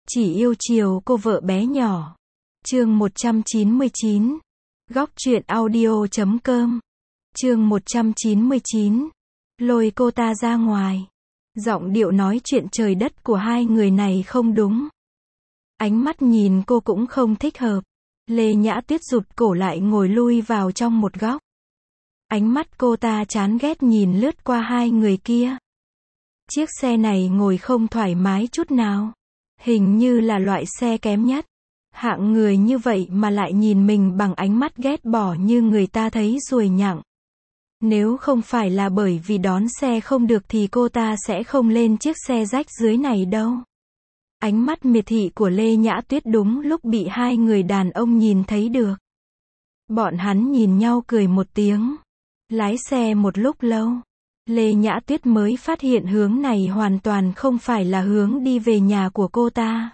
Chỉ yêu chiều cô vợ bé nhỏ. Chương 199. Góc truyện audio.com. Chương 199. Lôi cô ta ra ngoài. Giọng điệu nói chuyện trời đất của hai người này không đúng. Ánh mắt nhìn cô cũng không thích hợp. Lê Nhã Tuyết rụt cổ lại ngồi lui vào trong một góc. Ánh mắt cô ta chán ghét nhìn lướt qua hai người kia. Chiếc xe này ngồi không thoải mái chút nào. Hình như là loại xe kém nhất. Hạng người như vậy mà lại nhìn mình bằng ánh mắt ghét bỏ như người ta thấy ruồi nhặng. Nếu không phải là bởi vì đón xe không được thì cô ta sẽ không lên chiếc xe rách dưới này đâu. Ánh mắt miệt thị của Lê Nhã Tuyết đúng lúc bị hai người đàn ông nhìn thấy được. Bọn hắn nhìn nhau cười một tiếng. Lái xe một lúc lâu. Lê Nhã Tuyết mới phát hiện hướng này hoàn toàn không phải là hướng đi về nhà của cô ta.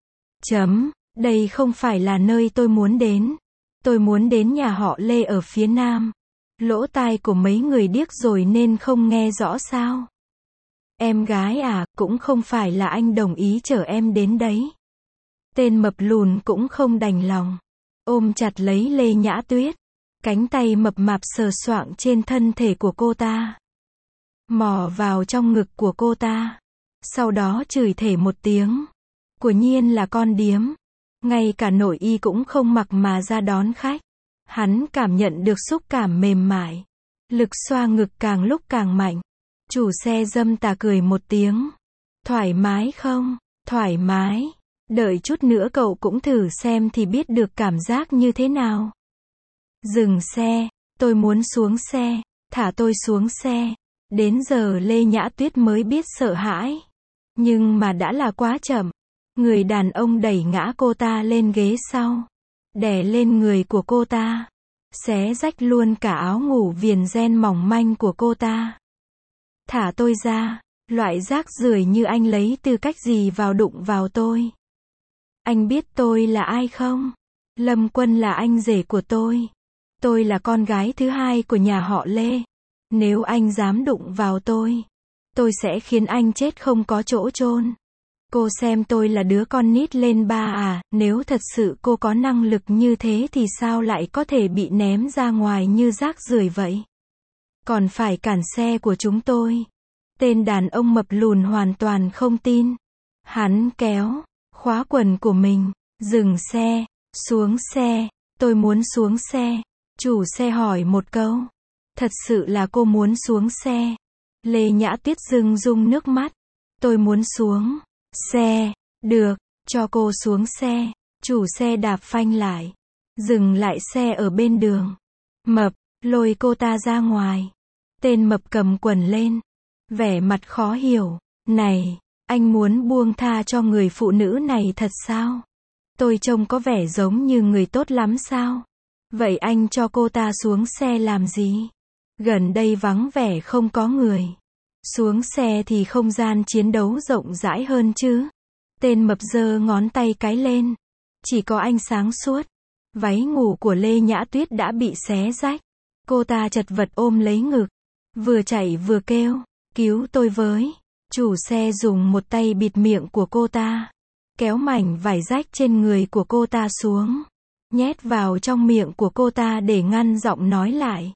Đây không phải là nơi tôi muốn đến. Tôi muốn đến nhà họ Lê ở phía nam. Lỗ tai của mấy người điếc rồi nên không nghe rõ sao. Em gái à, cũng không phải là anh đồng ý chở em đến đấy. Tên mập lùn cũng không đành lòng. Ôm chặt lấy Lê Nhã Tuyết. Cánh tay mập mạp sờ soạng trên thân thể của cô ta. Mò vào trong ngực của cô ta. Sau đó chửi thề một tiếng. Quả nhiên là con điếm. Ngay cả nội y cũng không mặc mà ra đón khách. Hắn cảm nhận được xúc cảm mềm mại. Lực xoa ngực càng lúc càng mạnh. Chủ xe dâm tà cười một tiếng. Thoải mái không? Thoải mái. Đợi chút nữa cậu cũng thử xem thì biết được cảm giác như thế nào. Dừng xe. Tôi muốn xuống xe. Thả tôi xuống xe. Đến giờ Lê Nhã Tuyết mới biết sợ hãi. Nhưng mà đã là quá chậm. Người đàn ông đẩy ngã cô ta lên ghế sau. Đè lên người của cô ta. Xé rách luôn cả áo ngủ viền ren mỏng manh của cô ta. Thả tôi ra. Loại rác rưởi như anh lấy tư cách gì vào đụng vào tôi. Anh biết tôi là ai không? Lâm Quân là anh rể của tôi. Tôi là con gái thứ hai của nhà họ Lê. Nếu anh dám đụng vào tôi sẽ khiến anh chết không có chỗ chôn. Cô xem tôi là đứa con nít lên ba à, nếu thật sự cô có năng lực như thế thì sao lại có thể bị ném ra ngoài như rác rưởi vậy? Còn phải cản xe của chúng tôi. Tên đàn ông mập lùn hoàn toàn không tin. Hắn kéo khóa quần của mình, dừng xe, xuống xe, tôi muốn xuống xe. Chủ xe hỏi một câu. Thật sự là cô muốn xuống xe. Lê Nhã Tuyết rưng rưng nước mắt. Tôi muốn xuống xe. Được, cho cô xuống xe. Chủ xe đạp phanh lại. Dừng lại xe ở bên đường. Mập, lôi cô ta ra ngoài. Tên mập cầm quần lên. Vẻ mặt khó hiểu. Này, anh muốn buông tha cho người phụ nữ này thật sao? Tôi trông có vẻ giống như người tốt lắm sao? Vậy anh cho cô ta xuống xe làm gì? Gần đây vắng vẻ không có người. Xuống xe thì không gian chiến đấu rộng rãi hơn chứ. Tên mập giơ ngón tay cái lên. Chỉ có ánh sáng suốt. Váy ngủ của Lê Nhã Tuyết đã bị xé rách. Cô ta chật vật ôm lấy ngực. Vừa chạy vừa kêu. Cứu tôi với. Chủ xe dùng một tay bịt miệng của cô ta. Kéo mảnh vải rách trên người của cô ta xuống. Nhét vào trong miệng của cô ta để ngăn giọng nói lại.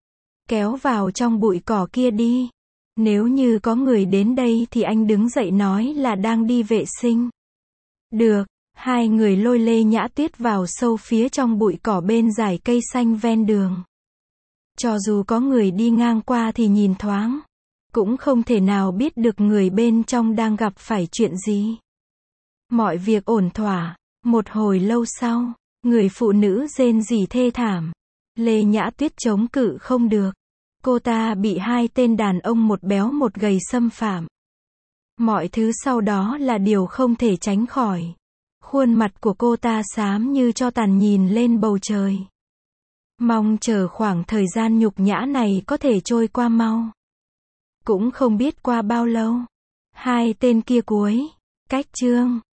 Kéo vào trong bụi cỏ kia đi. Nếu như có người đến đây thì anh đứng dậy nói là đang đi vệ sinh. Được, hai người lôi Lê Nhã Tuyết vào sâu phía trong bụi cỏ bên dải cây xanh ven đường. Cho dù có người đi ngang qua thì nhìn thoáng. Cũng không thể nào biết được người bên trong đang gặp phải chuyện gì. Mọi việc ổn thỏa. Một hồi lâu sau, người phụ nữ rên rỉ thê thảm. Lê Nhã Tuyết chống cự không được. Cô ta bị hai tên đàn ông một béo một gầy xâm phạm. Mọi thứ sau đó là điều không thể tránh khỏi. Khuôn mặt của cô ta xám như tro tàn nhìn lên bầu trời. Mong chờ khoảng thời gian nhục nhã này có thể trôi qua mau. Cũng không biết qua bao lâu. Hai tên kia cuối cách chương.